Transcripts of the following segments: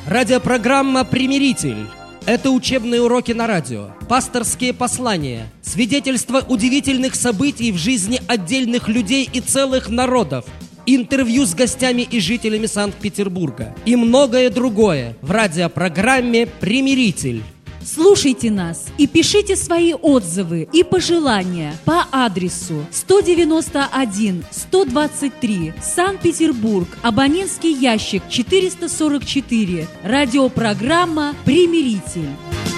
Радиопрограмма «Примиритель». Это учебные уроки на радио, пасторские послания, свидетельства удивительных событий в жизни отдельных людей и целых народов, интервью с гостями и жителями Санкт-Петербурга и многое другое в радиопрограмме «Примиритель». Слушайте нас и пишите свои отзывы и пожелания по адресу 191-123, Санкт-Петербург, абонентский ящик 444, радиопрограмма «Примиритель».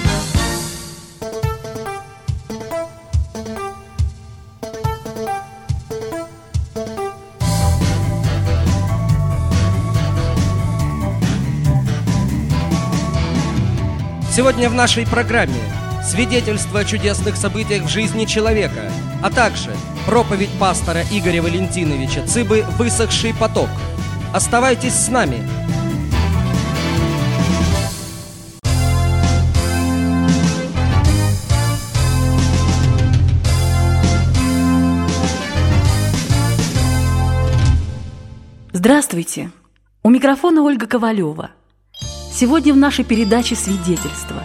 Сегодня в нашей программе свидетельство о чудесных событиях в жизни человека, а также проповедь пастора Игоря Валентиновича Цыбы «Высохший поток». Оставайтесь с нами! Здравствуйте! У микрофона Ольга Ковалева. Сегодня в нашей передаче «Свидетельство».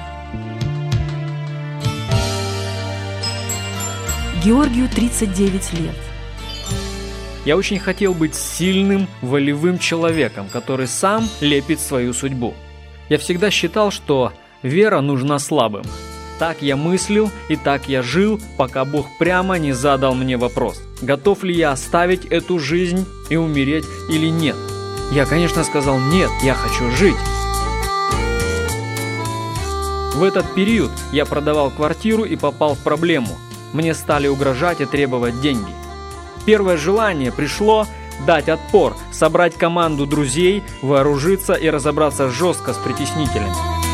Георгию 39 лет. Я очень хотел быть сильным, волевым человеком, который сам лепит свою судьбу. Я всегда считал, что вера нужна слабым. Так я мыслил и так я жил, пока Бог прямо не задал мне вопрос: готов ли я оставить эту жизнь и умереть или нет? Я, конечно, сказал: нет, я хочу жить. В этот период я продавал квартиру и попал в проблему. Мне стали угрожать и требовать деньги. Первое желание пришло дать отпор, собрать команду друзей, вооружиться и разобраться жестко с притеснителями.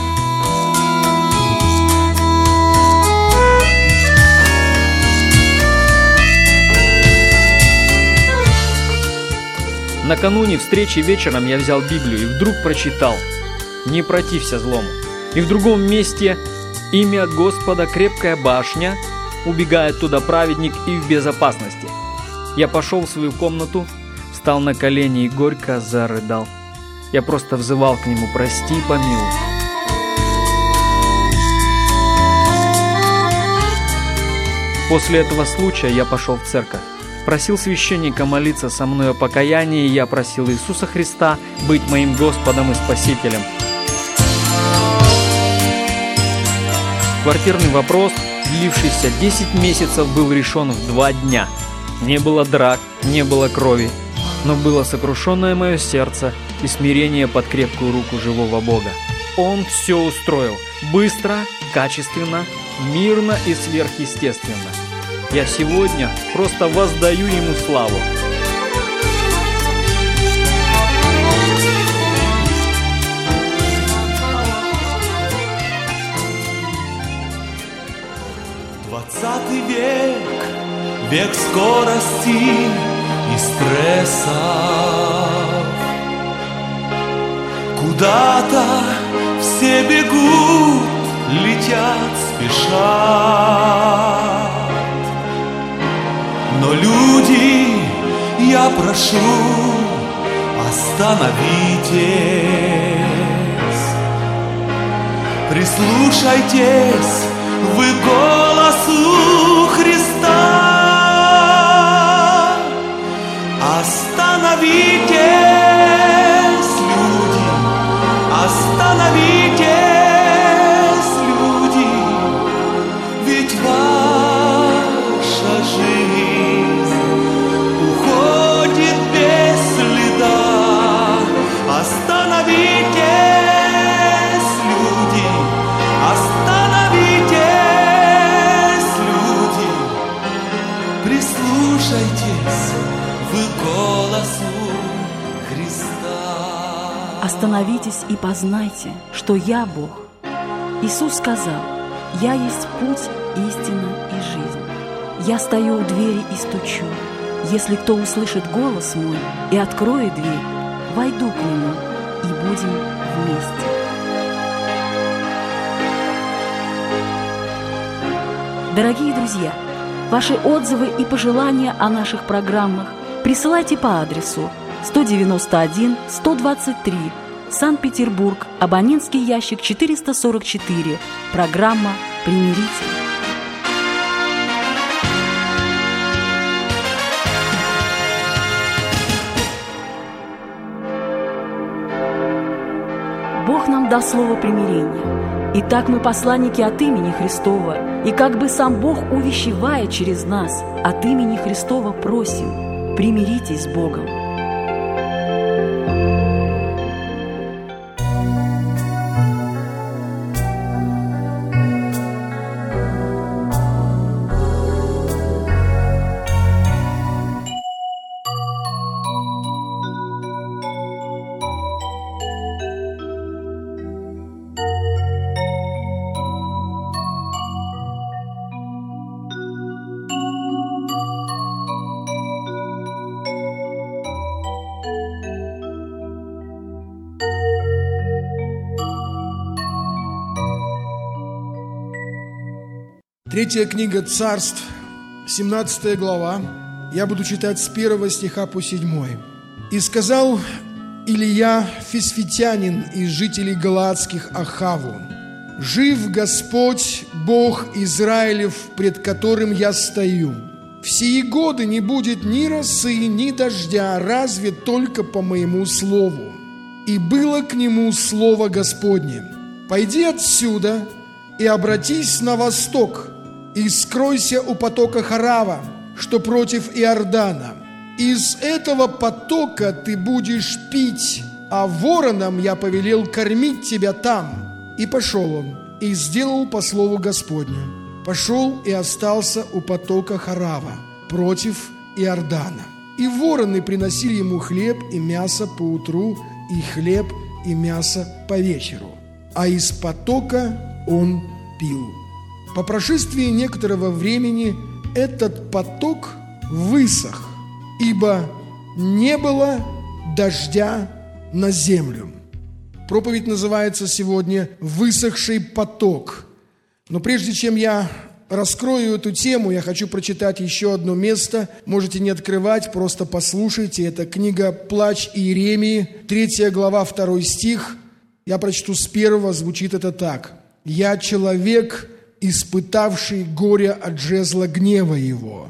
Накануне встречи вечером я взял Библию и вдруг прочитал: «Не протився злому». И в другом месте: «Имя Господа крепкая башня, убегает туда праведник и в безопасности». Я пошел в свою комнату, встал на колени и горько зарыдал. Я просто взывал к нему: прости, помилуй. После этого случая я пошел в церковь. Просил священника молиться со мной о покаянии, и я просил Иисуса Христа быть моим Господом и Спасителем. Квартирный вопрос, длившийся 10 месяцев, был решен в 2 дня. Не было драк, не было крови, но было сокрушенное мое сердце и смирение под крепкую руку живого Бога. Он все устроил быстро, качественно, мирно и сверхъестественно. Я сегодня просто воздаю Ему славу. Двадцатый век, век скорости и стрессов. Куда-то все бегут, летят, спешат. Но люди, я прошу, остановитесь, прислушайтесь вы к голосу Христа. Остановитесь, люди, остановитесь, люди, ведь ваша жизнь уходит без следа. Остановитесь, люди, остановитесь, люди, прислушайтесь вы к голосу Христа. Остановитесь и познайте, что я Бог. Иисус сказал: «Я есть путь, истина и жизнь. Я стою у двери и стучу. Если кто услышит голос мой и откроет дверь, войду к нему и будем вместе». Дорогие друзья, ваши отзывы и пожелания о наших программах присылайте по адресу 191-123, Санкт-Петербург, абонентский ящик 444, программа «Примиритель». Бог нам дал слово примирения. Итак, мы посланники от имени Христова, и как бы сам Бог увещевает через нас, от имени Христова просим: примиритесь с Богом. Третья книга Царств, 17 глава. Я буду читать с 1 стиха по 7. «И сказал Илия Фисфитянин из жителей Галаадских Ахаву: жив Господь, Бог Израилев, пред которым я стою. В сии годы не будет ни росы, ни дождя, разве только по моему слову. И было к нему слово Господне: пойди отсюда и обратись на восток, и скройся у потока Харава, что против Иордана. Из этого потока ты будешь пить, а воронам я повелел кормить тебя там». И пошел он, и сделал по слову Господню. Пошел и остался у потока Харава, против Иордана. И вороны приносили ему хлеб и мясо поутру, и хлеб и мясо по вечеру, а из потока он пил. По прошествии некоторого времени этот поток высох, ибо не было дождя на землю. Проповедь называется сегодня «Высохший поток». Но прежде чем я раскрою эту тему, я хочу прочитать еще одно место. Можете не открывать, просто послушайте. Это книга «Плач Иеремии», 3 глава, 2 стих. Я прочту с 1, звучит это так: «Я человек, испытавший горе от жезла гнева его.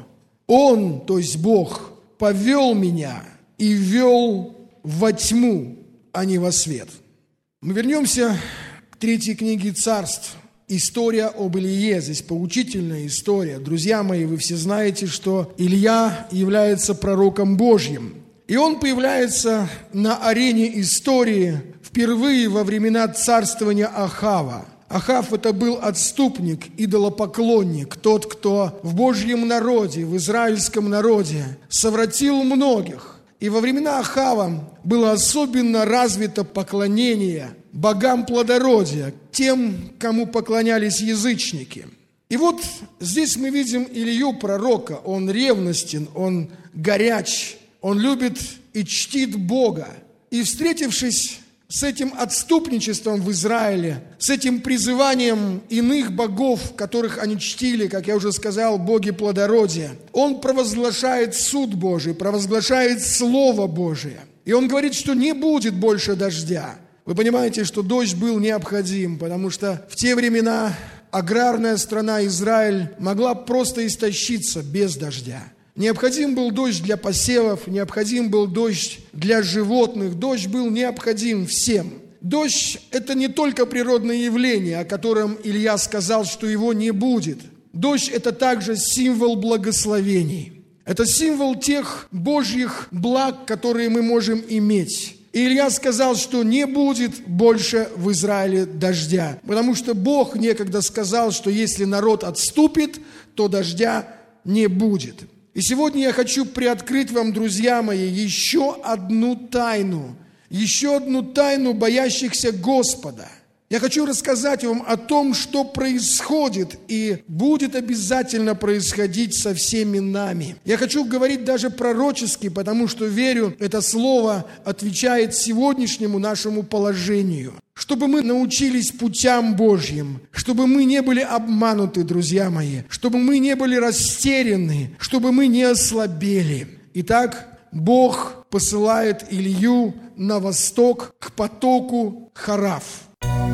Он, то есть Бог, повел меня и вел во тьму, а не во свет». Мы вернемся к 3 книге Царств. История об Илие. Здесь поучительная история. Друзья мои, вы все знаете, что Илия является пророком Божьим. И он появляется на арене истории впервые во времена царствования Ахава. Ахав – это был отступник, идолопоклонник, тот, кто в Божьем народе, в израильском народе совратил многих. И во времена Ахава было особенно развито поклонение богам плодородия, тем, кому поклонялись язычники. И вот здесь мы видим Илью, пророка. Он ревностен, он горяч, он любит и чтит Бога. И встретившись с этим отступничеством в Израиле, с этим призыванием иных богов, которых они чтили, как я уже сказал, боги плодородия, он провозглашает суд Божий, провозглашает Слово Божие. И он говорит, что не будет больше дождя. Вы понимаете, что дождь был необходим, потому что в те времена аграрная страна Израиль могла просто истощиться без дождя. Необходим был дождь для посевов, необходим был дождь для животных, дождь был необходим всем. Дождь – это не только природное явление, о котором Илья сказал, что его не будет. Дождь – это также символ благословений. Это символ тех Божьих благ, которые мы можем иметь. И Илья сказал, что не будет больше в Израиле дождя, потому что Бог некогда сказал, что если народ отступит, то дождя не будет. И сегодня я хочу приоткрыть вам, друзья мои, еще одну тайну боящихся Господа. Я хочу рассказать вам о том, что происходит и будет обязательно происходить со всеми нами. Я хочу говорить даже пророчески, потому что верю, это слово отвечает сегодняшнему нашему положению. Чтобы мы научились путям Божьим, чтобы мы не были обмануты, друзья мои, чтобы мы не были растеряны, чтобы мы не ослабели. Итак, Бог посылает Илью на восток к потоку Хараф.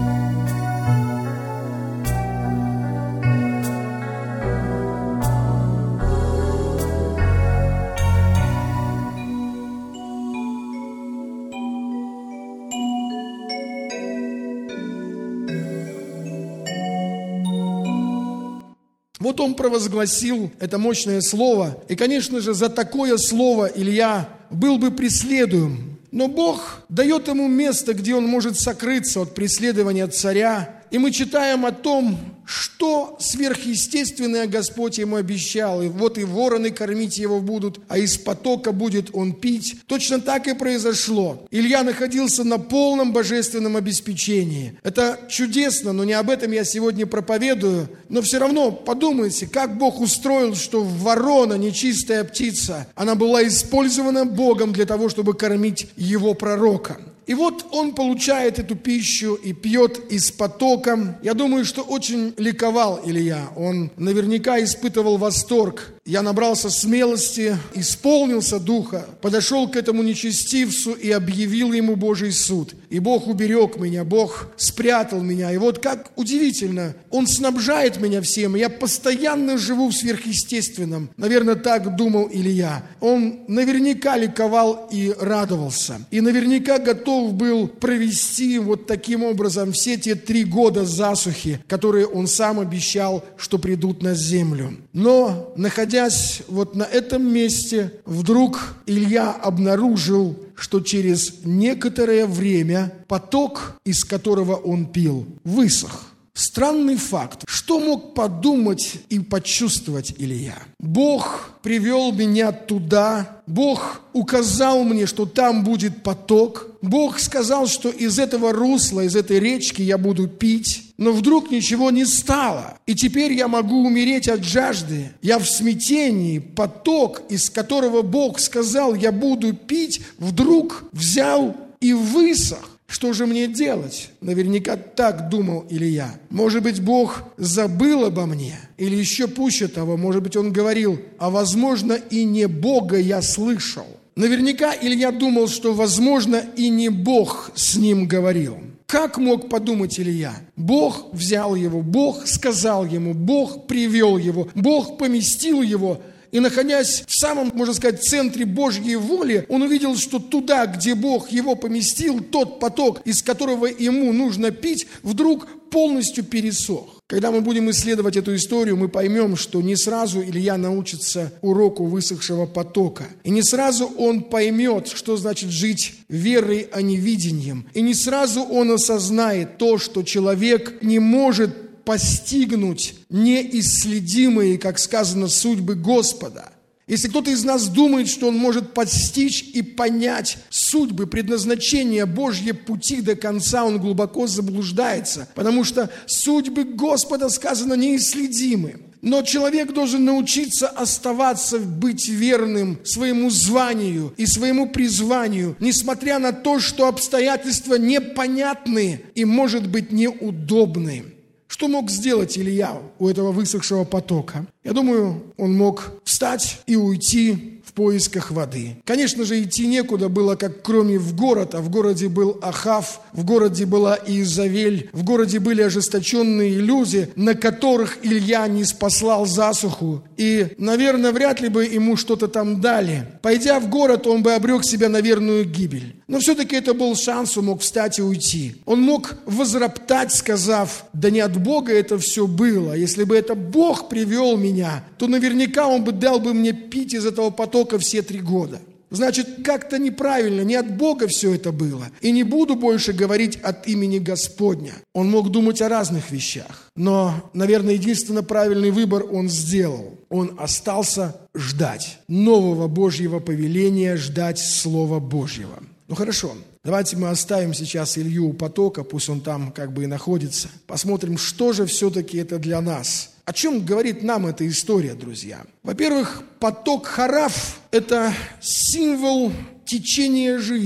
Вот он провозгласил это мощное слово. И, конечно же, за такое слово Илья был бы преследуем. Но Бог дает ему место, где он может сокрыться от преследования царя. И мы читаем о том, что сверхъестественное Господь ему обещал. И вот и вороны кормить его будут, а из потока будет он пить. Точно так и произошло. Илья находился на полном божественном обеспечении. Это чудесно, но не об этом я сегодня проповедую. Но все равно подумайте, как Бог устроил, что ворона, нечистая птица, она была использована Богом для того, чтобы кормить его пророка. И вот он получает эту пищу и пьет из потока. Я думаю, что очень ликовал Илья. Он наверняка испытывал восторг. Я набрался смелости, исполнился духа, подошел к этому нечестивцу и объявил ему Божий суд. И Бог уберег меня, Бог спрятал меня. И вот как удивительно, Он снабжает меня всем. Я постоянно живу в сверхъестественном. Наверное, так думал Илья. Он наверняка ликовал и радовался. И наверняка готов был провести вот таким образом все те 3 года засухи, которые он сам обещал, что придут на землю. Но, находясь вот на этом месте, вдруг Илья обнаружил, что через некоторое время поток, из которого он пил, высох. Странный факт. Что мог подумать и почувствовать Илья? Бог привел меня туда, Бог указал мне, что там будет поток, Бог сказал, что из этого русла, из этой речки я буду пить, но вдруг ничего не стало, и теперь я могу умереть от жажды. Я в смятении, поток, из которого Бог сказал, я буду пить, вдруг взял и высох. Что же мне делать? Наверняка так думал Илья. Может быть, Бог забыл обо мне? Или еще пуще того, может быть, он говорил, а возможно, и не Бога я слышал. Наверняка Илья думал, что, возможно, и не Бог с ним говорил. Как мог подумать Илья? Бог взял его, Бог сказал ему, Бог привел его, Бог поместил его. И, находясь в самом, можно сказать, центре Божьей воли, он увидел, что туда, где Бог его поместил, тот поток, из которого ему нужно пить, вдруг полностью пересох. Когда мы будем исследовать эту историю, мы поймем, что не сразу Илья научится уроку высохшего потока. И не сразу он поймет, что значит жить верой, а не видением. И не сразу он осознает то, что человек не может постигнуть неисследимые, как сказано, судьбы Господа. Если кто-то из нас думает, что он может постичь и понять судьбы, предназначения, Божьи пути до конца, он глубоко заблуждается, потому что судьбы Господа, сказано, неисследимы. Но человек должен научиться оставаться, быть верным своему званию и своему призванию, несмотря на то, что обстоятельства непонятны и, может быть, неудобны. Что мог сделать Илья у этого высохшего потока? Я думаю, он мог встать и уйти в поисках воды. Конечно же, идти некуда было, как кроме в город, а в городе был Ахав, в городе была Иезавель, в городе были ожесточенные люди, на которых Илья не спаслал засуху. И, наверное, вряд ли бы ему что-то там дали. Пойдя в город, он бы обрек себя на верную гибель. Но все-таки это был шанс, он мог встать и уйти. Он мог возроптать, сказав, да не от Бога это все было. Если бы это Бог привел меня, то наверняка Он бы дал бы мне пить из этого потока все 3 года. Значит, как-то неправильно, не от Бога все это было. И не буду больше говорить от имени Господня. Он мог думать о разных вещах. Но, наверное, единственно правильный выбор он сделал. Он остался ждать нового Божьего повеления, ждать Слова Божьего. Ну хорошо, давайте мы оставим сейчас Илью у потока, пусть он там как бы и находится. Посмотрим, что же все-таки это для нас. О чем говорит нам эта история, друзья? Во-первых, поток Хараф – это символ течения жизни.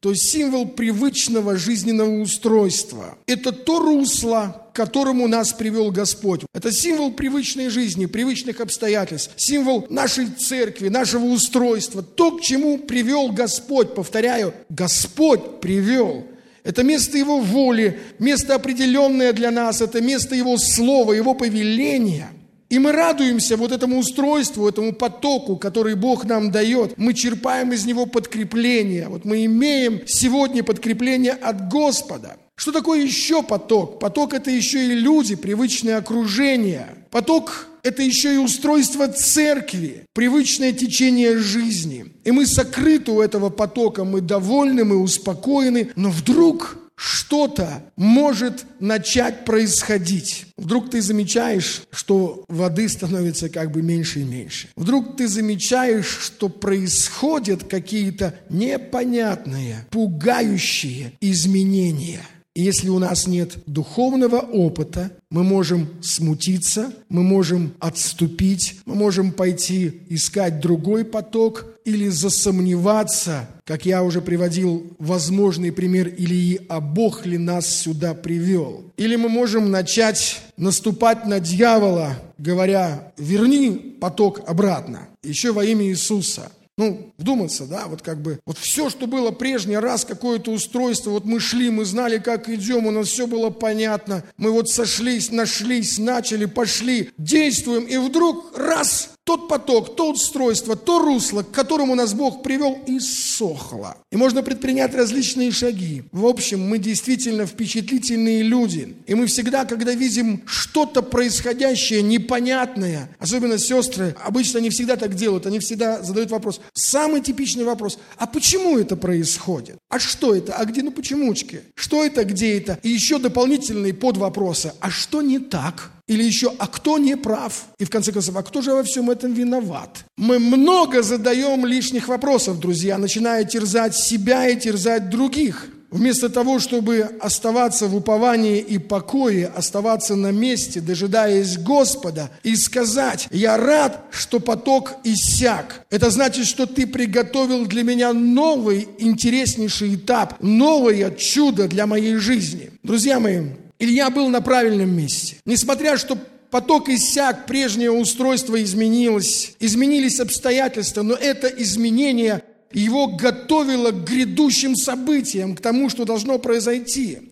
то есть символ привычного жизненного устройства. Это то русло, к которому нас привел Господь. Это символ привычной жизни, привычных обстоятельств, символ нашей церкви, нашего устройства, то, к чему привел Господь. Повторяю, Господь привел. Это место Его воли, место определенное для нас, это место Его слова, Его повеления. И мы радуемся вот этому устройству, этому потоку, который Бог нам дает. Мы черпаем из него подкрепление. Вот мы имеем сегодня подкрепление от Господа. Что такое еще поток? Поток – это еще и люди, привычное окружение. Поток – это еще и устройство церкви, привычное течение жизни. И мы сокрыты у этого потока, мы довольны, мы успокоены, но вдруг что-то может начать происходить. Вдруг ты замечаешь, что воды становится как бы меньше и меньше. Вдруг ты замечаешь, что происходят какие-то непонятные, пугающие изменения. И если у нас нет духовного опыта, мы можем смутиться, мы можем отступить, мы можем пойти искать другой поток или засомневаться, как я уже приводил возможный пример Илии, а Бог ли нас сюда привел. Или мы можем начать наступать на дьявола, говоря: верни поток обратно, еще во имя Иисуса. Вдуматься, да, вот все, что было прежний раз, какое-то устройство, вот мы шли, мы знали, как идем, у нас все было понятно, мы вот сошлись, нашлись, начали, пошли, действуем, и вдруг раз, тот поток, то устройство, то русло, к которому нас Бог привел, иссохло. И можно предпринять различные шаги. В общем, мы действительно впечатлительные люди. И мы всегда, когда видим что-то происходящее, непонятное, особенно сестры, обычно не всегда так делают, они всегда задают вопрос. Самый типичный вопрос: а почему это происходит? А что это? А где, почемучки? Что это, где это? И еще дополнительные подвопросы: а что не так? Или еще: а кто не прав? И в конце концов: а кто же во всем этом виноват? Мы много задаем лишних вопросов, друзья, начиная терзать себя и терзать других. Вместо того, чтобы оставаться в уповании и покое, оставаться на месте, дожидаясь Господа, и сказать: я рад, что поток иссяк. Это значит, что ты приготовил для меня новый, интереснейший этап, новое чудо для моей жизни. Друзья мои, Илья был на правильном месте. Несмотря что поток иссяк, прежнее устройство изменилось, изменились обстоятельства, но это изменение его готовило к грядущим событиям, к тому, что должно произойти.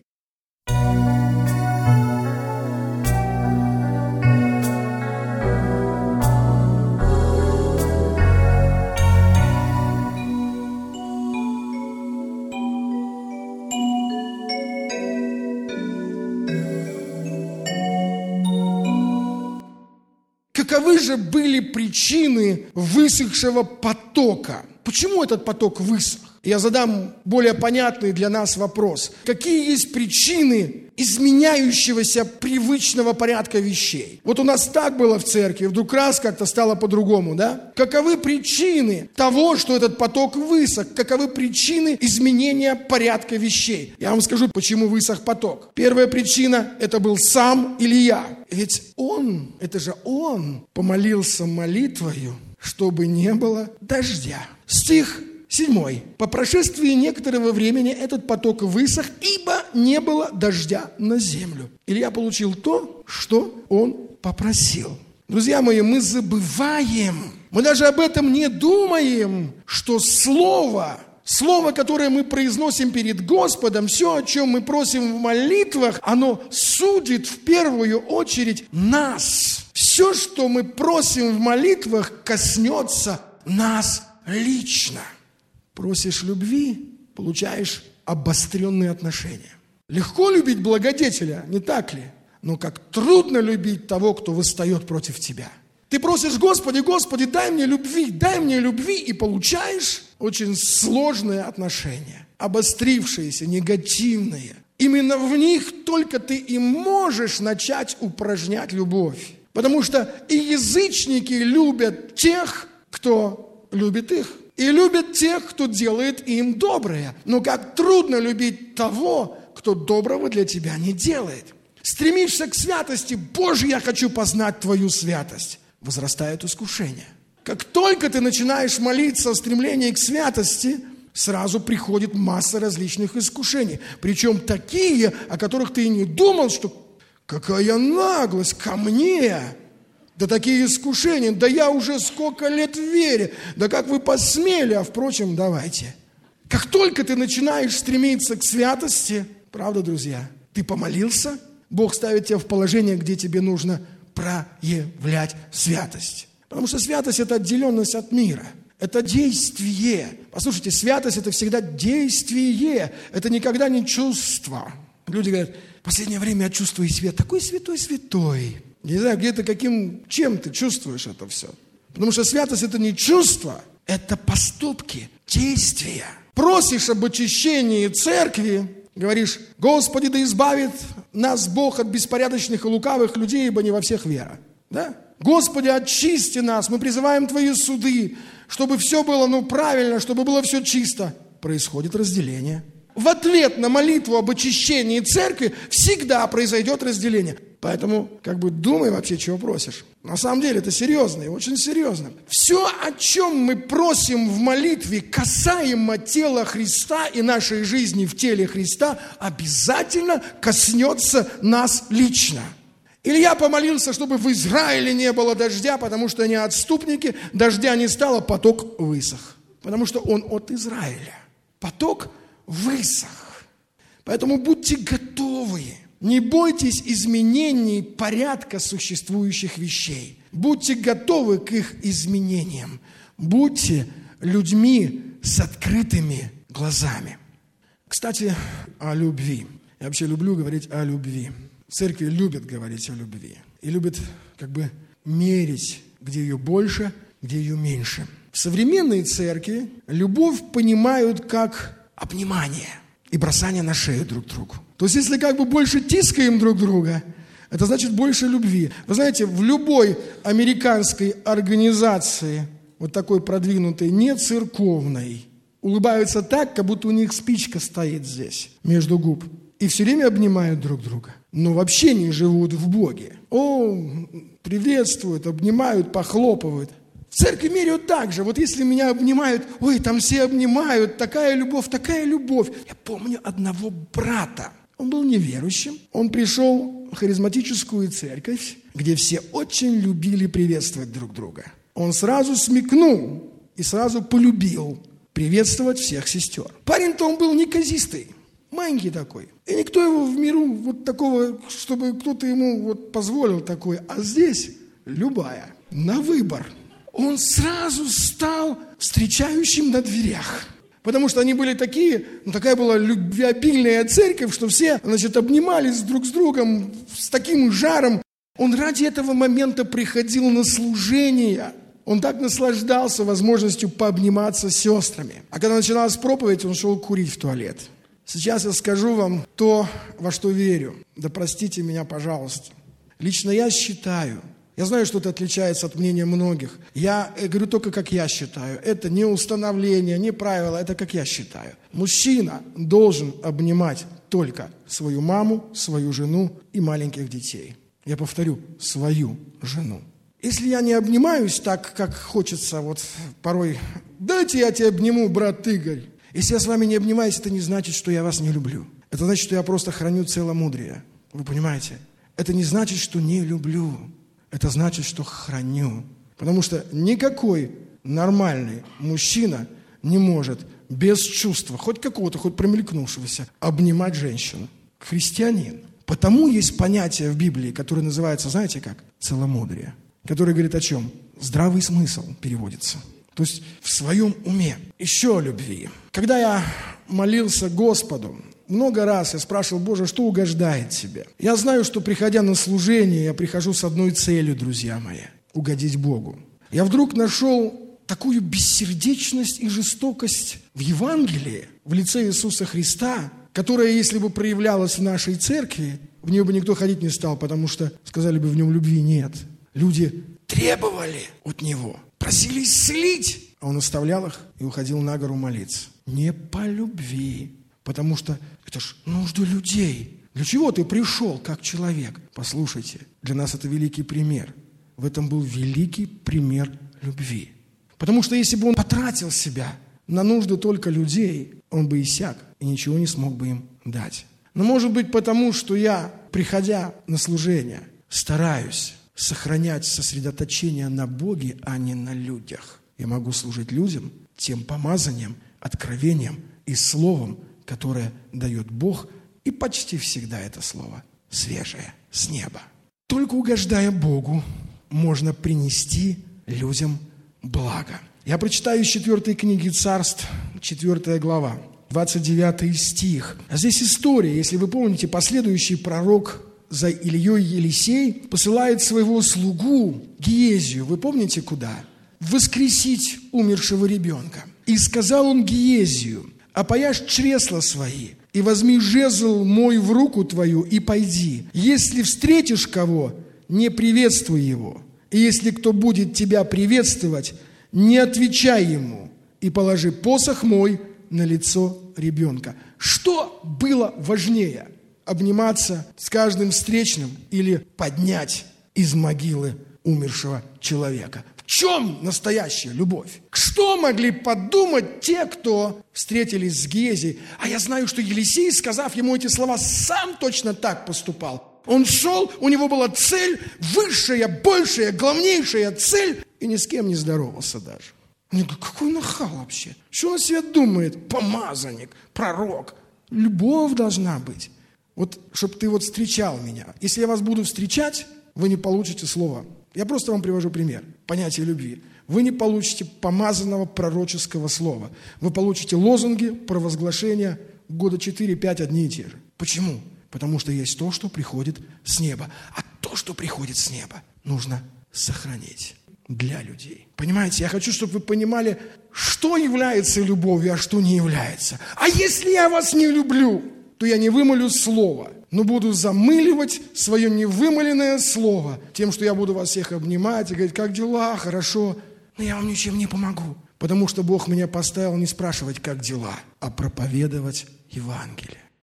Каковы же были причины высохшего потока? Почему этот поток высох? Я задам более понятный для нас вопрос. Какие есть причины изменяющегося привычного порядка вещей? Вот у нас так было в церкви, вдруг раз как-то стало по-другому, да? Каковы причины того, что этот поток высох? Каковы причины изменения порядка вещей? Я вам скажу, почему высох поток. Первая причина – это был сам Илья. Ведь это же он помолился молитвою, чтобы не было дождя. Стих 7. По прошествии некоторого времени этот поток высох, ибо не было дождя на землю. Илья получил то, что он попросил. Друзья мои, мы забываем, мы даже об этом не думаем, что слово, которое мы произносим перед Господом, все, о чем мы просим в молитвах, оно судит в первую очередь нас. Все, что мы просим в молитвах, коснется нас лично. Просишь любви, получаешь обостренные отношения. Легко любить благодетеля, не так ли? Но как трудно любить того, кто восстает против тебя. Ты просишь: Господи, Господи, дай мне любви, и получаешь очень сложные отношения, обострившиеся, негативные. Именно в них только ты и можешь начать упражнять любовь. Потому что и язычники любят тех, кто любит их. И любят тех, кто делает им доброе. Но как трудно любить того, кто доброго для тебя не делает. Стремишься к святости: Боже, я хочу познать Твою святость. Возрастает искушение. Как только ты начинаешь молиться о стремлении к святости, сразу приходит масса различных искушений. Причем такие, о которых ты и не думал, что какая наглость ко мне. Да такие искушения, да я уже сколько лет в вере, да как вы посмели, а впрочем, давайте. Как только ты начинаешь стремиться к святости, правда, друзья, ты помолился, Бог ставит тебя в положение, где тебе нужно проявлять святость. Потому что святость – это отделенность от мира. Это действие. Послушайте, святость – это всегда действие. Это никогда не чувство. Люди говорят, в последнее время я чувствую себя такой святой. Не знаю, где-то чем ты чувствуешь это все. Потому что святость – это не чувство, это поступки, действия. Просишь об очищении церкви, говоришь, Господи, да избавит нас Бог от беспорядочных и лукавых людей, ибо не во всех вера. Да? Господи, очисти нас, мы призываем Твои суды, чтобы все было правильно, чтобы было все чисто. Происходит разделение. В ответ на молитву об очищении церкви всегда произойдет разделение. Поэтому, думай вообще, чего просишь. На самом деле, это серьезно и очень серьезно. Все, о чем мы просим в молитве, касаемо тела Христа и нашей жизни в теле Христа, обязательно коснется нас лично. Илья помолился, чтобы в Израиле не было дождя, потому что они отступники, дождя не стало, поток высох. Потому что он от Израиля. Поток высох. Поэтому будьте готовы. Не бойтесь изменений порядка существующих вещей. Будьте готовы к их изменениям. Будьте людьми с открытыми глазами. Кстати, о любви. Я вообще люблю говорить о любви. Церкви любят говорить о любви. И любят мерить, где ее больше, где ее меньше. В современной церкви любовь понимают как обнимание и бросание на шею друг другу. То есть, если больше тискаем друг друга, это значит больше любви. Вы знаете, в любой американской организации, вот такой продвинутой, не церковной, улыбаются так, как будто у них спичка стоит здесь, между губ. И все время обнимают друг друга. Но вообще не живут в Боге. Приветствуют, обнимают, похлопывают. В церкви меряют так же. Вот если меня обнимают, там все обнимают, такая любовь, такая любовь. Я помню одного брата. Он был неверующим. Он пришел в харизматическую церковь, где все очень любили приветствовать друг друга. Он сразу смекнул и сразу полюбил приветствовать всех сестер. Парень-то он был неказистый, маленький такой. И никто его в миру вот такого, чтобы кто-то ему позволил такой. А здесь любая, на выбор. Он сразу стал встречающим на дверях. Потому что они были такие, такая была любвеобильная церковь, что все, обнимались друг с другом с таким жаром. Он ради этого момента приходил на служение. Он так наслаждался возможностью пообниматься с сестрами. А когда начиналась проповедь, он шел курить в туалет. Сейчас я скажу вам то, во что верю. Да простите меня, пожалуйста. Лично я считаю, я знаю, что это отличается от мнения многих. Я говорю только, как я считаю. Это не установление, не правило, это как я считаю. Мужчина должен обнимать только свою маму, свою жену и маленьких детей. Я повторю, свою жену. Если я не обнимаюсь так, как хочется, порой, дайте я тебя обниму, брат Игорь. Если я с вами не обнимаюсь, это не значит, что я вас не люблю. Это значит, что я просто храню целомудрие. Вы понимаете? Это не значит, что не люблю. Это значит, что храню. Потому что никакой нормальный мужчина не может без чувства, хоть какого-то, хоть промелькнувшегося, обнимать женщину. Христианин. Потому есть понятие в Библии, которое называется, знаете как? Целомудрие. Которое говорит о чем? Здравый смысл переводится. То есть в своем уме. Еще о любви. Когда я молился Господу, много раз я спрашивал, Боже, что угождает тебе? Я знаю, что, приходя на служение, я прихожу с одной целью, друзья мои, угодить Богу. Я вдруг нашел такую бессердечность и жестокость в Евангелии, в лице Иисуса Христа, которая, если бы проявлялась в нашей церкви, в нее бы никто ходить не стал, потому что сказали бы, в нем любви нет. Люди требовали от Него, просили исцелить, а Он оставлял их и уходил на гору молиться. Не по любви. Потому что это ж нужда людей. Для чего ты пришел как человек? Послушайте, для нас это великий пример. В этом был великий пример любви. Потому что если бы он потратил себя на нужды только людей, он бы иссяк и ничего не смог бы им дать. Но может быть потому, что я, приходя на служение, стараюсь сохранять сосредоточение на Боге, а не на людях. Я могу служить людям тем помазанием, откровением и словом, которое дает Бог, и почти всегда это слово свежее, с неба. Только угождая Богу, можно принести людям благо. Я прочитаю из 4 книги Царств, 4 глава, 29 стих. А здесь история, если вы помните, последующий пророк за Ильей Елисей посылает своего слугу Гиезию, вы помните куда? Воскресить умершего ребенка. И сказал он Гиезию: «Опояшь чресла свои, и возьми жезл мой в руку твою, и пойди. Если встретишь кого, не приветствуй его. И если кто будет тебя приветствовать, не отвечай ему, и положи посох мой на лицо ребенка». Что было важнее? Обниматься с каждым встречным или поднять из могилы умершего человека? В чем настоящая любовь? Что могли подумать те, кто встретились с Гиезией? А я знаю, что Елисей, сказав ему эти слова, сам точно так поступал. Он шел, у него была цель, высшая, большая, главнейшая цель, и ни с кем не здоровался даже. Он говорит: какой нахал вообще? Что он о себе думает? Помазанник, пророк. Любовь должна быть. Вот, чтобы ты вот встречал меня. Если я вас буду встречать, вы не получите слова. Я просто вам привожу пример. Понятие любви. Вы не получите помазанного пророческого слова. Вы получите лозунги, провозглашения, года 4-5 одни и те же. Почему? Потому что есть то, что приходит с неба. А то, что приходит с неба, нужно сохранить для людей. Понимаете, я хочу, чтобы вы понимали, что является любовью, а что не является. А если я вас не люблю, то я не вымолю слово, но буду замыливать свое невымоленное слово тем, что я буду вас всех обнимать и говорить: как дела, хорошо, но я вам ничем не помогу. Потому что Бог меня поставил не спрашивать, как дела, а проповедовать Евангелие.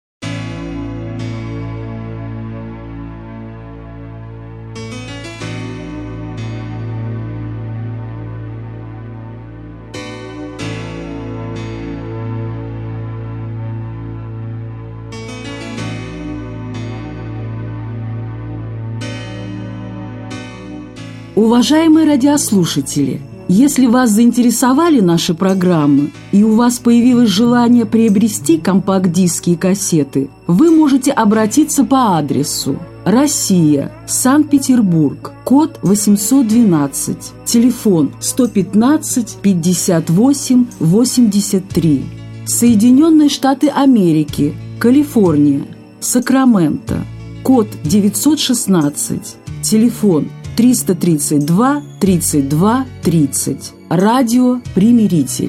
Уважаемые радиослушатели, если вас заинтересовали наши программы и у вас появилось желание приобрести компакт-диски и кассеты, вы можете обратиться по адресу: Россия, Санкт-Петербург, код 812, телефон 115 58 83, Соединенные Штаты Америки, Калифорния, Сакраменто, код 916, телефон 332 32 30. Радио «Примиритель».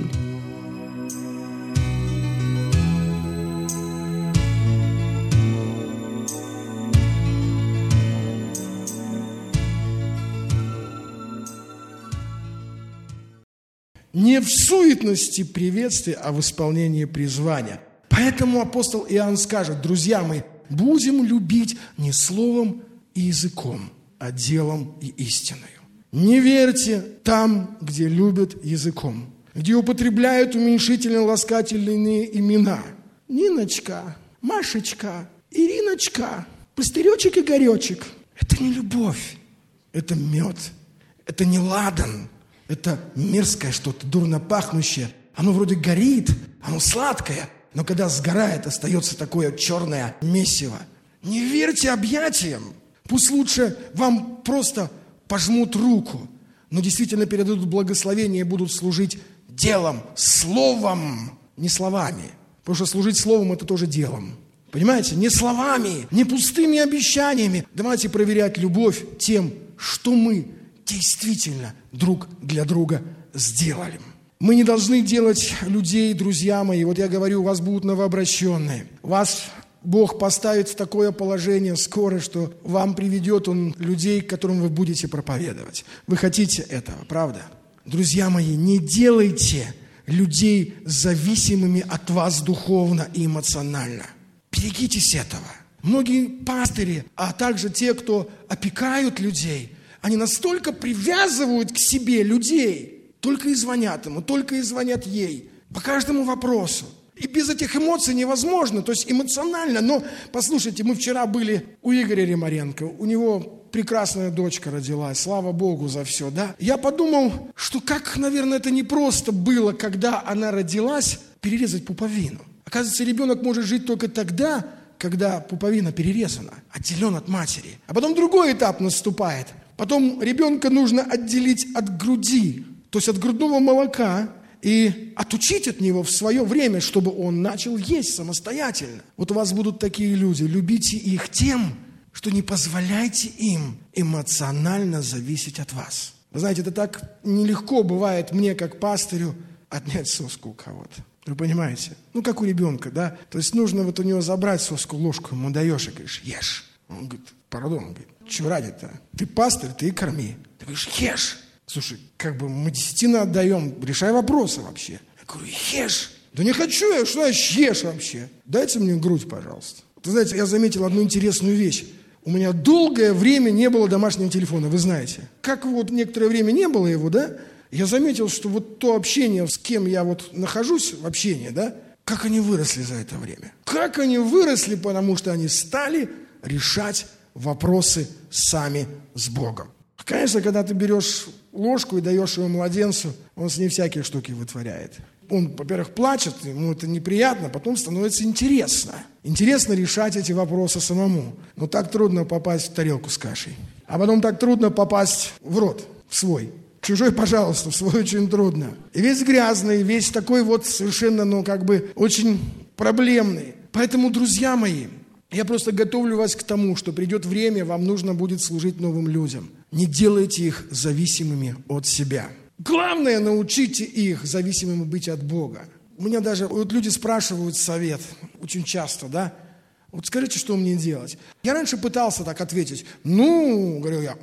Не в суетности приветствия, а в исполнении призвания. Поэтому апостол Иоанн скажет: друзья мои, будем любить не словом и языком, а делом и истиною. Не верьте там, где любят языком, где употребляют уменьшительно-ласкательные имена. Ниночка, Машечка, Ириночка, Пастыречек и Горечек. Это не любовь, это мед, это не ладан, это мерзкое что-то, дурно пахнущее. Оно вроде горит, оно сладкое, но когда сгорает, остается такое черное месиво. Не верьте объятиям. Пусть лучше вам просто пожмут руку, но действительно передадут благословение и будут служить делом, словом, не словами. Потому что служить словом – это тоже делом. Понимаете? Не словами, не пустыми обещаниями. Давайте проверять любовь тем, что мы действительно друг для друга сделали. Мы не должны делать людей, друзья мои. Вот я говорю, у вас будут новообращенные. Вас Бог поставит в такое положение скоро, что вам приведет Он людей, которым вы будете проповедовать. Вы хотите этого, правда? Друзья мои, не делайте людей зависимыми от вас духовно и эмоционально. Берегитесь этого. Многие пастыри, а также те, кто опекают людей, они настолько привязывают к себе людей, только и звонят ему, только и звонят ей. по каждому вопросу. И без этих эмоций невозможно, то есть эмоционально. Но, послушайте, мы вчера были у Игоря Ремаренко, у него прекрасная дочка родилась, слава Богу за все, да. Я подумал, что как, наверное, это непросто было, когда она родилась, перерезать пуповину. Оказывается, ребенок может жить только тогда, когда пуповина перерезана, отделен от матери. А потом другой этап наступает. Потом ребенка нужно отделить от груди, то есть от грудного молока, и отучить от него в свое время, чтобы он начал есть самостоятельно. Вот у вас будут такие люди. Любите их тем, что не позволяйте им эмоционально зависеть от вас. Вы знаете, это так нелегко бывает мне, как пастырю, отнять соску у кого-то. Вы понимаете? Ну, как у ребенка, да? То есть нужно вот у него забрать соску, ложку ему даешь и говоришь, ешь. Он говорит, пардон, он говорит, что ради-то? Ты пастырь, ты и корми. Ты говоришь, ешь. Слушай, как бы мы десятины отдаем, решай вопросы вообще. Я говорю, ешь. Да не хочу я, что значит ешь вообще? Дайте мне грудь, пожалуйста. Вы знаете, я заметил одну интересную вещь. У меня долгое время не было домашнего телефона, вы знаете. Как вот некоторое время не было его, да? Я заметил, что вот то общение, с кем я вот нахожусь в общении, да? Как они выросли за это время. Как они выросли, потому что они стали решать вопросы сами с Богом. Конечно, когда ты берешь ложку и даешь ее младенцу, он с ней всякие штуки вытворяет. Он, во-первых, плачет, ему это неприятно, потом становится интересно. Интересно решать эти вопросы самому. Но так трудно попасть в тарелку с кашей. А потом так трудно попасть в рот, в свой. Чужой, пожалуйста, в свой очень трудно. И весь грязный, весь такой вот совершенно, ну, как бы очень проблемный. Поэтому, друзья мои, я просто готовлю вас к тому, что придет время, вам нужно будет служить новым людям. Не делайте их зависимыми от себя. Главное, научите их зависимыми быть от Бога. У меня даже вот люди спрашивают совет очень часто, да? Вот скажите, что мне делать? Я раньше пытался так ответить. Ну, говорю я,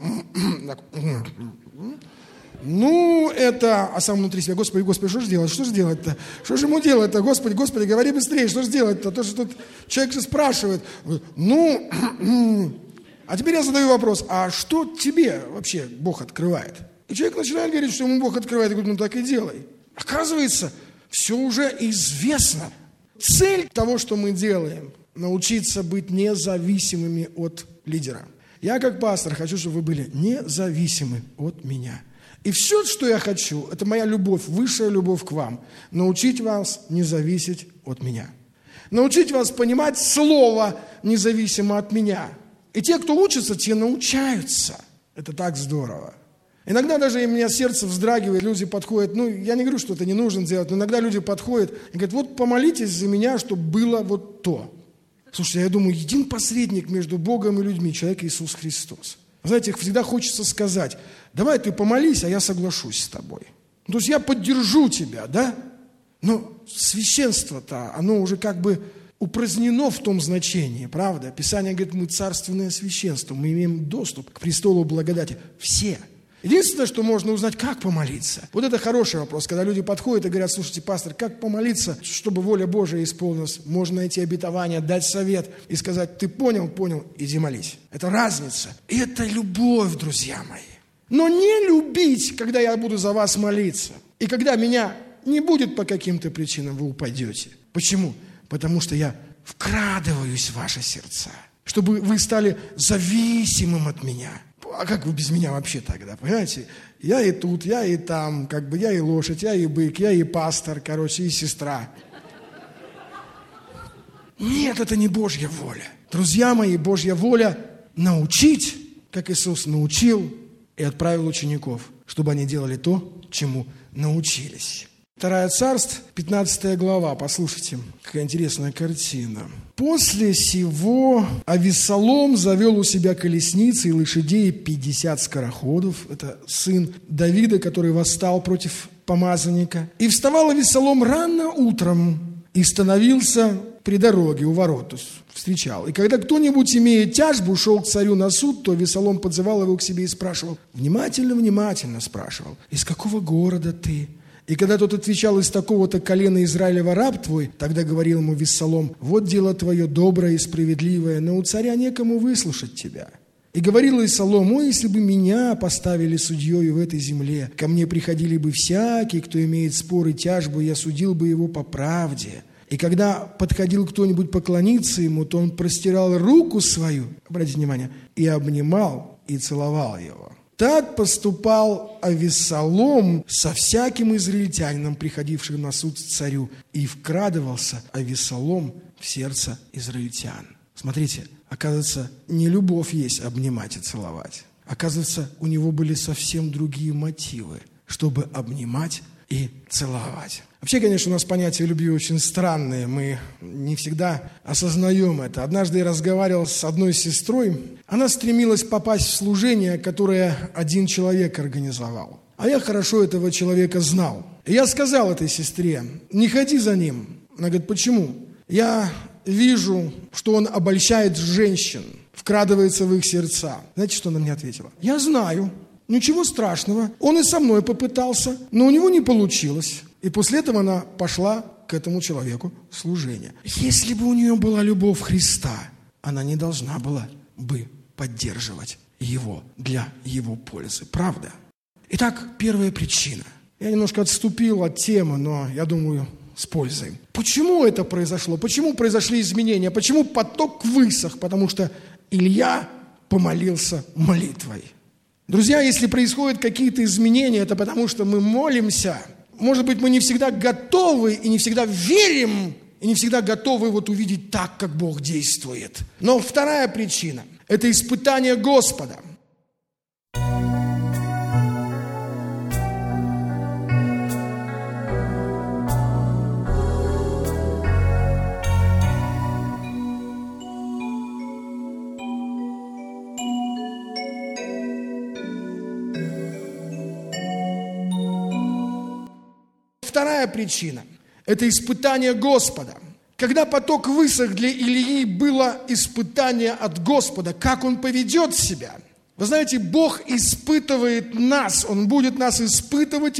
ну, это, а сам внутри себя, Господи, что же делать? Что же делать-то? Что же ему делать-то? Господи, говори быстрее, что же делать-то? То, что тут человек же спрашивает. Ну, а теперь я задаю вопрос, а что тебе вообще Бог открывает? И человек начинает говорить, что ему Бог открывает. Я говорю, ну так и делай. Оказывается, все уже известно. Цель того, что мы делаем, научиться быть независимыми от лидера. Я как пастор хочу, чтобы вы были независимы от меня. И все, что я хочу, это моя любовь, высшая любовь к вам. Научить вас не зависеть от меня. Научить вас понимать слово независимо от меня. И те, кто учатся, те научаются. Это так здорово. Иногда даже у меня сердце вздрагивает, люди подходят, ну, я не говорю, что это не нужно делать, но иногда люди подходят и говорят, вот помолитесь за меня, чтобы было вот то. Слушайте, я думаю, един посредник между Богом и людьми, человек Иисус Христос. Знаете, всегда хочется сказать, давай ты помолись, а я соглашусь с тобой. То есть я поддержу тебя, да? Но священство-то, оно уже как бы упразднено в том значении, правда? Писание говорит, мы царственное священство, мы имеем доступ к престолу благодати. Все. Единственное, что можно узнать, как помолиться. Вот это хороший вопрос, когда люди подходят и говорят, слушайте, пастор, как помолиться, чтобы воля Божия исполнилась? Можно найти обетование, дать совет и сказать, ты понял, иди молись. Это разница. И это любовь, друзья мои. Но не любить, когда я буду за вас молиться. И когда меня не будет по каким-то причинам, вы упадете. Почему? Потому что я вкрадываюсь в ваши сердца, чтобы вы стали зависимым от меня. А как вы без меня вообще тогда, понимаете? Я и тут, я и там, как бы я и лошадь, я и бык, я и пастор, короче, и сестра. Нет, это не Божья воля. Друзья мои, Божья воля научить, как Иисус научил и отправил учеников, чтобы они делали то, чему научились. 2 Царств, 15 глава, послушайте, какая интересная картина. «После сего Авессалом завел у себя колесницы и лошадей 50 скороходов». Это сын Давида, который восстал против помазанника. «И вставал Авессалом рано утром и становился при дороге у ворот», то есть встречал. «И когда кто-нибудь, имея тяжбу, шел к царю на суд, то Авессалом подзывал его к себе и спрашивал, внимательно спрашивал, из какого города ты? И когда тот отвечал, из такого-то колена Израилева раб твой, тогда говорил ему Авессалом, вот дело твое доброе и справедливое, но у царя некому выслушать тебя. И говорил Авессалом: «О, если бы меня поставили судьей в этой земле, ко мне приходили бы всякий, кто имеет спор и тяжбу, я судил бы его по правде. И когда подходил кто-нибудь поклониться ему, то он простирал руку свою, обратите внимание, и обнимал, и целовал его». Так поступал Авессалом со всяким израильтянином, приходившим на суд царю, и вкрадывался Авессалом в сердце израильтян. Смотрите, оказывается, не любовь есть обнимать и целовать. Оказывается, у него были совсем другие мотивы, чтобы обнимать и целовать. Вообще, конечно, у нас понятие любви очень странное. Мы не всегда осознаем это. Однажды я разговаривал с одной сестрой. Она стремилась попасть в служение, которое один человек организовал. А я хорошо этого человека знал. И я сказал этой сестре: не ходи за ним. Она говорит: почему? Я вижу, что он обольщает женщин, вкрадывается в их сердца. Знаете, что она мне ответила? Я знаю. Ничего страшного. Он и со мной попытался, но у него не получилось. И после этого она пошла к этому человеку в служение. Если бы у нее была любовь Христа, она не должна была бы поддерживать его для его пользы. Правда? Итак, первая причина. Я немножко отступил от темы, но я думаю, с пользой. Почему это произошло? Почему произошли изменения? Почему поток высох? Потому что Илья помолился молитвой. Друзья, если происходят какие-то изменения, это потому что мы молимся. Может быть, мы не всегда готовы и не всегда верим, и не всегда готовы увидеть так, как Бог действует. Но вторая причина – это испытание Господа. Вторая причина – это испытание Господа. Когда поток высох, для Илии было испытание от Господа, как он поведет себя. Вы знаете, Бог испытывает нас, Он будет нас испытывать.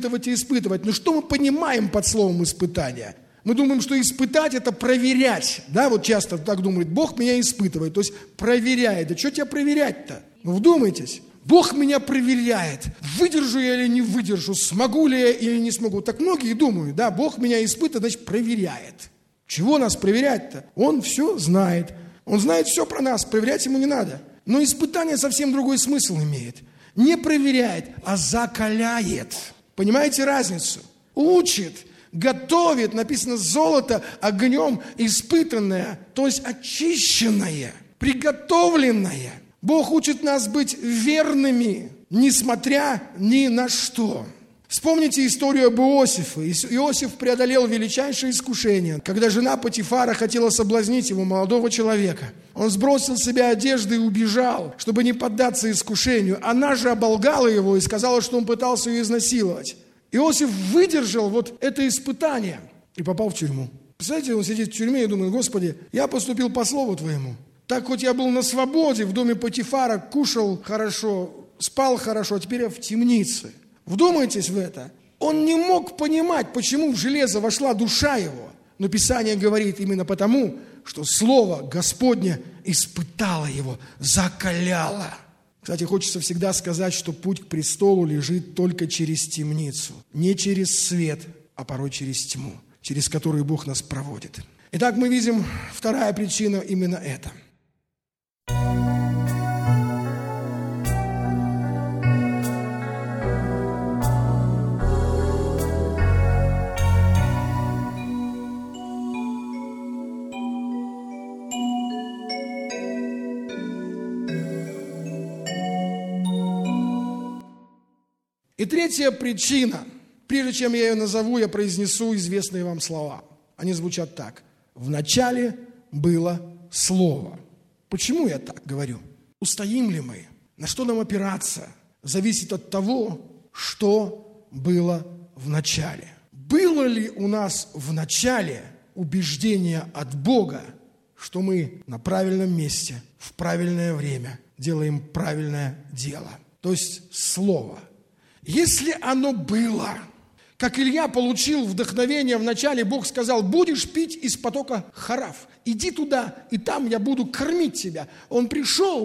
Но что мы понимаем под словом «испытание»? Мы думаем, что испытать – это проверять. Да, вот часто так думают: Бог меня испытывает, то есть проверяет. Да что тебя проверять-то? Ну, вдумайтесь. Бог меня проверяет, выдержу я или не выдержу, смогу ли я или не смогу. Так многие думают, да, Бог меня испытывает, значит, проверяет. Чего нас проверять-то? Он все знает. Он знает все про нас, проверять ему не надо. Но испытание совсем другой смысл имеет. Не проверяет, а закаляет. Понимаете разницу? Учит, готовит, написано: золото огнем испытанное, то есть очищенное, приготовленное. Бог учит нас быть верными, несмотря ни на что. Вспомните историю об Иосифе. Иосиф преодолел величайшее искушение, когда жена Потифара хотела соблазнить его, молодого человека. Он сбросил с себя одежды и убежал, чтобы не поддаться искушению. Она же оболгала его и сказала, что он пытался ее изнасиловать. Иосиф выдержал это испытание и попал в тюрьму. Представляете, он сидит в тюрьме и думает: Господи, я поступил по слову Твоему. Так хоть я был на свободе, в доме Потифара, кушал хорошо, спал хорошо, а теперь я в темнице. Вдумайтесь в это. Он не мог понимать, почему в железо вошла душа его. Но Писание говорит именно потому, что Слово Господне испытало его, закаляло. Кстати, хочется всегда сказать, что путь к престолу лежит только через темницу. Не через свет, а порой через тьму, через которую Бог нас проводит. Итак, мы видим, вторая причина именно это. И третья причина, прежде чем я ее назову, я произнесу известные вам слова. Они звучат так: вначале было Слово. Почему я так говорю? Устоим ли мы? На что нам опираться? Зависит от того, что было в начале. Было ли у нас в начале убеждение от Бога, что мы на правильном месте, в правильное время делаем правильное дело? То есть Слово. Если оно было, как Илья получил вдохновение вначале, Бог сказал: будешь пить из потока Хараф, иди туда, и там я буду кормить тебя. Он пришел,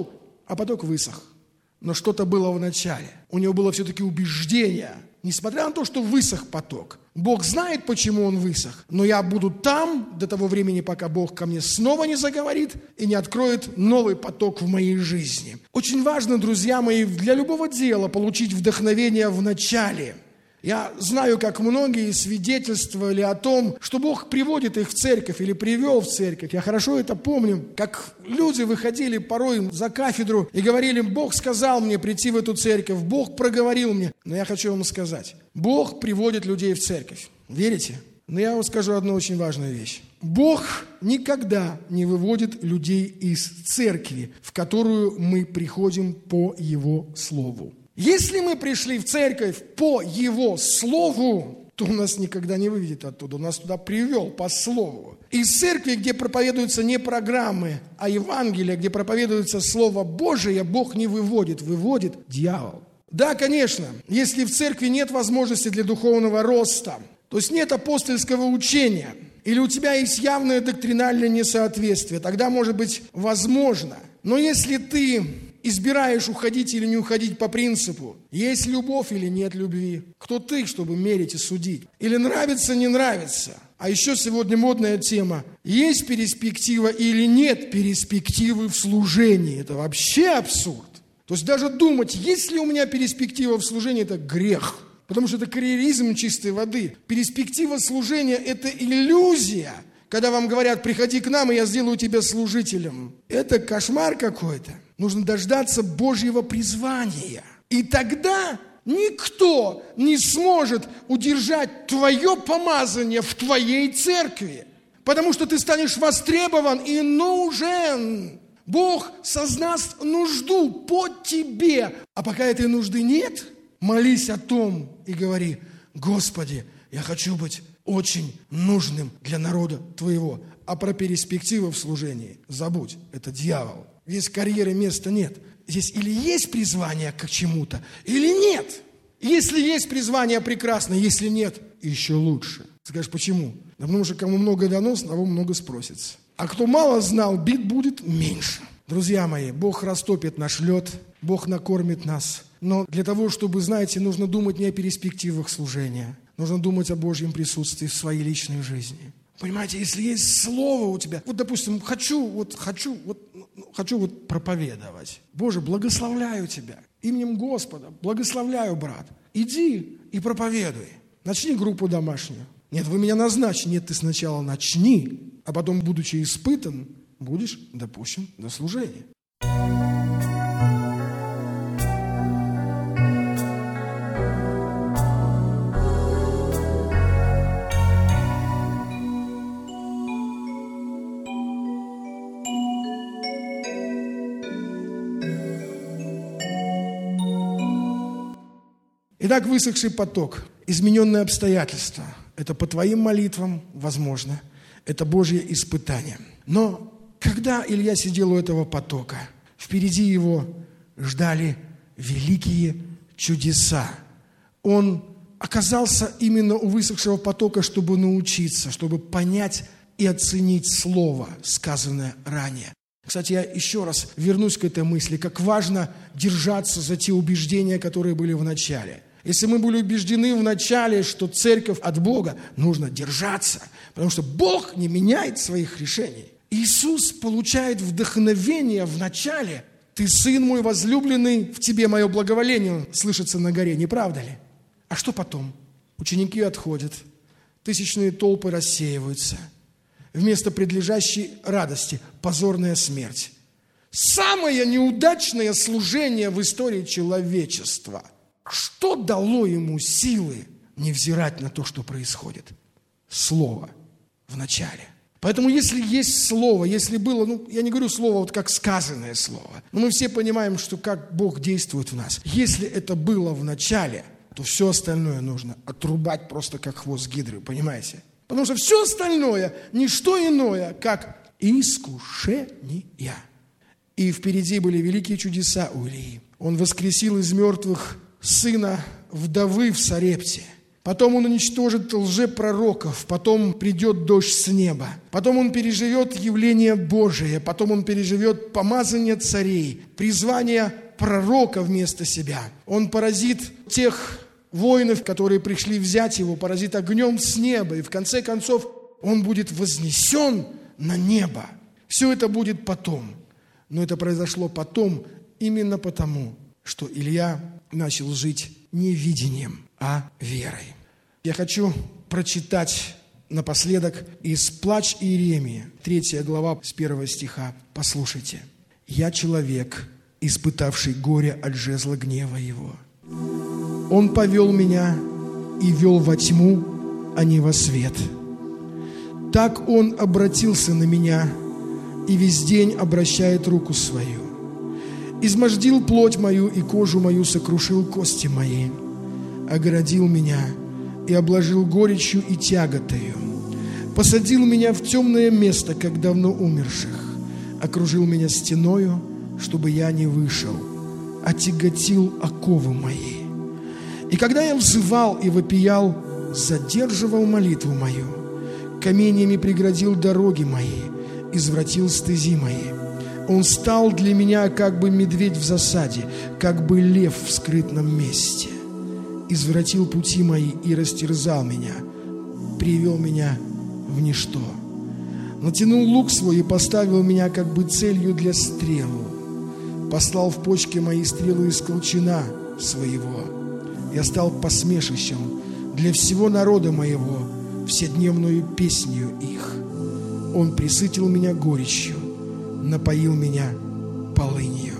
а поток высох. Но что-то было в начале. У него было все-таки убеждение, несмотря на то, что высох поток. Бог знает, почему он высох, но я буду там до того времени, пока Бог ко мне снова не заговорит и не откроет новый поток в моей жизни. Очень важно, друзья мои, для любого дела получить вдохновение в начале. Я знаю, как многие свидетельствовали о том, что Бог приводит их в церковь или привел в церковь. Я хорошо это помню, как люди выходили порой за кафедру и говорили: Бог сказал мне прийти в эту церковь, Бог проговорил мне. Но я хочу вам сказать, Бог приводит людей в церковь. Верите? Но я вам скажу одну очень важную вещь. Бог никогда не выводит людей из церкви, в которую мы приходим по Его Слову. Если мы пришли в церковь по Его Слову, то Он нас никогда не выведет оттуда. Он нас туда привел по Слову. Из церкви, где проповедуются не программы, а Евангелие, где проповедуется Слово Божие, Бог не выводит, выводит дьявол. Да, конечно, если в церкви нет возможности для духовного роста, то есть нет апостольского учения, или у тебя есть явное доктринальное несоответствие, тогда может быть возможно. Но если ты избираешь уходить или не уходить по принципу, есть любовь или нет любви, кто ты, чтобы мерить и судить? Или нравится, не нравится? А еще сегодня модная тема: есть перспектива или нет перспективы в служении? Это вообще абсурд. То есть даже думать, есть ли у меня перспектива в служении, это грех. Потому что это карьеризм чистой воды. Перспектива служения – это иллюзия. Когда вам говорят: приходи к нам, и я сделаю тебя служителем. Это кошмар какой-то. Нужно дождаться Божьего призвания. И тогда никто не сможет удержать твое помазание в твоей церкви. Потому что ты станешь востребован и нужен. Бог сознаст нужду по тебе. А пока этой нужды нет, молись о том и говори: Господи, я хочу быть очень нужным для народа Твоего. А про перспективы в служении забудь, это дьявол. Здесь карьеры места нет. Здесь или есть призвание к чему-то, или нет. Если есть призвание, прекрасно, если нет, еще лучше. Скажешь, почему? Да потому что кому много дано, с того много спросится. А кто мало знал, бит будет меньше. Друзья мои, Бог растопит наш лед, Бог накормит нас. Но для того, чтобы, знаете, нужно думать не о перспективах служения. Нужно думать о Божьем присутствии в своей личной жизни. Понимаете, если есть слово у тебя, вот, допустим, хочу проповедовать. Боже, благословляю тебя именем Господа, благословляю, брат. Иди и проповедуй. Начни группу домашнюю. Нет, вы меня назначите. Нет, ты сначала начни, а потом, будучи испытан, будешь допущен до служения. Итак, высохший поток, измененные обстоятельства. Это по твоим молитвам, возможно, это Божье испытание. Но когда Илья сидел у этого потока, впереди его ждали великие чудеса. Он оказался именно у высохшего потока, чтобы научиться, чтобы понять и оценить слово, сказанное ранее. Кстати, я еще раз вернусь к этой мысли, как важно держаться за те убеждения, которые были в начале. Если мы были убеждены в начале, что церковь от Бога, нужно держаться, потому что Бог не меняет своих решений. Иисус получает вдохновение в начале. «Ты, Сын мой возлюбленный, в тебе мое благоволение», слышится на горе, не правда ли? А что потом? Ученики отходят, тысячные толпы рассеиваются. Вместо предлежащей радости – позорная смерть. Самое неудачное служение в истории человечества. Что дало ему силы не взирать на то, что происходит? Слово в начале. Поэтому если есть слово, если было, я не говорю слово вот как сказанное слово, но мы все понимаем, что как Бог действует в нас. Если это было в начале, то все остальное нужно отрубать просто как хвост гидры, понимаете? Потому что все остальное не что иное, как искушение. И впереди были великие чудеса у Илии. Он воскресил из мертвых сына вдовы в Сарепте. Потом он уничтожит лжепророков, потом придет дождь с неба, потом он переживет явление Божие, потом он переживет помазание царей, призвание пророка вместо себя. Он поразит тех воинов, которые пришли взять его, поразит огнем с неба, и в конце концов он будет вознесен на небо. Все это будет потом, но это произошло потом именно потому, что Илья начал жить не видением, а верой. Я хочу прочитать напоследок из «Плач Иеремии», 3 глава, с 1 стиха. Послушайте. «Я человек, испытавший горе от жезла гнева его. Он повел меня и вел во тьму, а не во свет. Так он обратился на меня и весь день обращает руку свою. Измождил плоть мою и кожу мою сокрушил кости мои. Оградил меня и обложил горечью и тяготою. Посадил меня в темное место, как давно умерших. Окружил меня стеною, чтобы я не вышел. Отяготил оковы мои. И когда я взывал и вопиял, задерживал молитву мою. Каменьями преградил дороги мои, извратил стези мои. Он стал для меня, как бы медведь в засаде, как бы лев в скрытном месте. Извратил пути мои и растерзал меня, привел меня в ничто. Натянул лук свой и поставил меня, как бы целью для стрелу. Послал в почки мои стрелу из колчана своего. Я стал посмешищем для всего народа моего, вседневную песнью их. Он пресытил меня горечью, напоил меня полынью».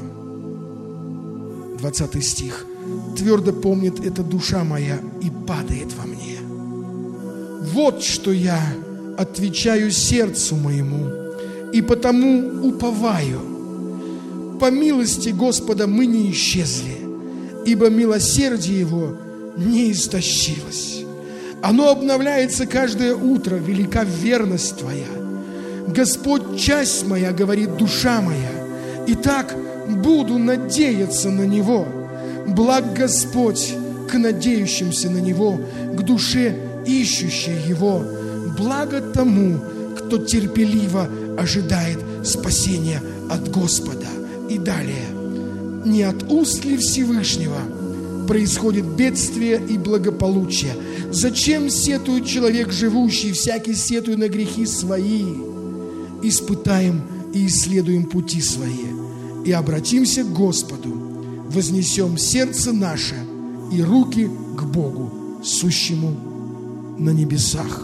20 стих. «Твердо помнит это душа моя и падает во мне. Вот что я отвечаю сердцу моему, и потому уповаю. По милости Господа мы не исчезли, ибо милосердие Его не истощилось. Оно обновляется каждое утро, велика верность Твоя. Господь, часть моя, говорит душа моя, и так буду надеяться на Него. Благ Господь к надеющимся на Него, к душе ищущей Его. Благо тому, кто терпеливо ожидает спасения от Господа». И далее. «Не от уст ли Всевышнего происходит бедствие и благополучие? Зачем сетует человек живущий, всякий сетует на грехи свои? Испытаем и исследуем пути свои, и обратимся к Господу, вознесем сердце наше и руки к Богу, сущему на небесах».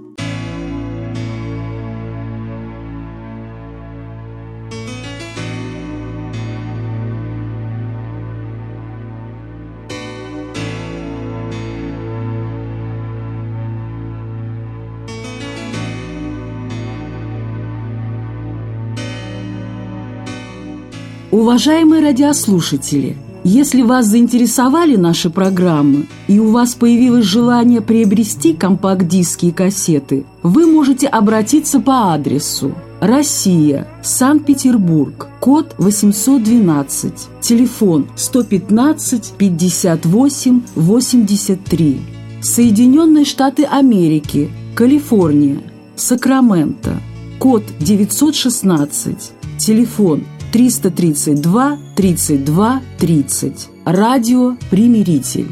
Уважаемые радиослушатели, если вас заинтересовали наши программы и у вас появилось желание приобрести компакт-диски и кассеты, вы можете обратиться по адресу: Россия, Санкт-Петербург, код 812, телефон 115 58 83. Соединенные Штаты Америки, Калифорния, Сакраменто, код 916, телефон 332 32 30. Радио «Примиритель».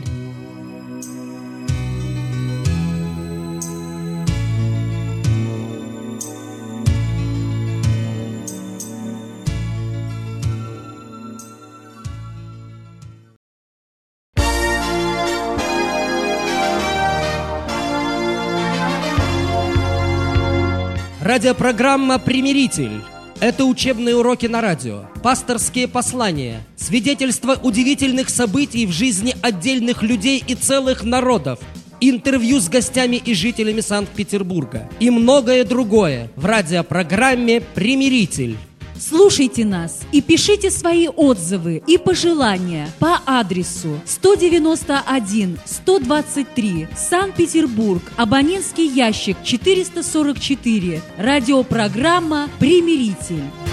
Радиопрограмма «Примиритель». Это учебные уроки на радио, пасторские послания, свидетельства удивительных событий в жизни отдельных людей и целых народов, интервью с гостями и жителями Санкт-Петербурга и многое другое в радиопрограмме «Примиритель». Слушайте нас и пишите свои отзывы и пожелания по адресу 191-123, Санкт-Петербург, абонентский ящик 444, радиопрограмма «Примиритель».